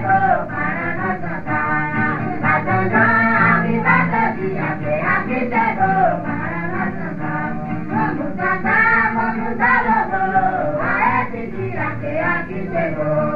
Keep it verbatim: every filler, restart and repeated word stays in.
chegou para nós cantar. Vai cantar, aqui vai dançar, que aqui chegou para nós cantar. Vamos cantar, vamos dar louvor a esse dia que aqui chegou.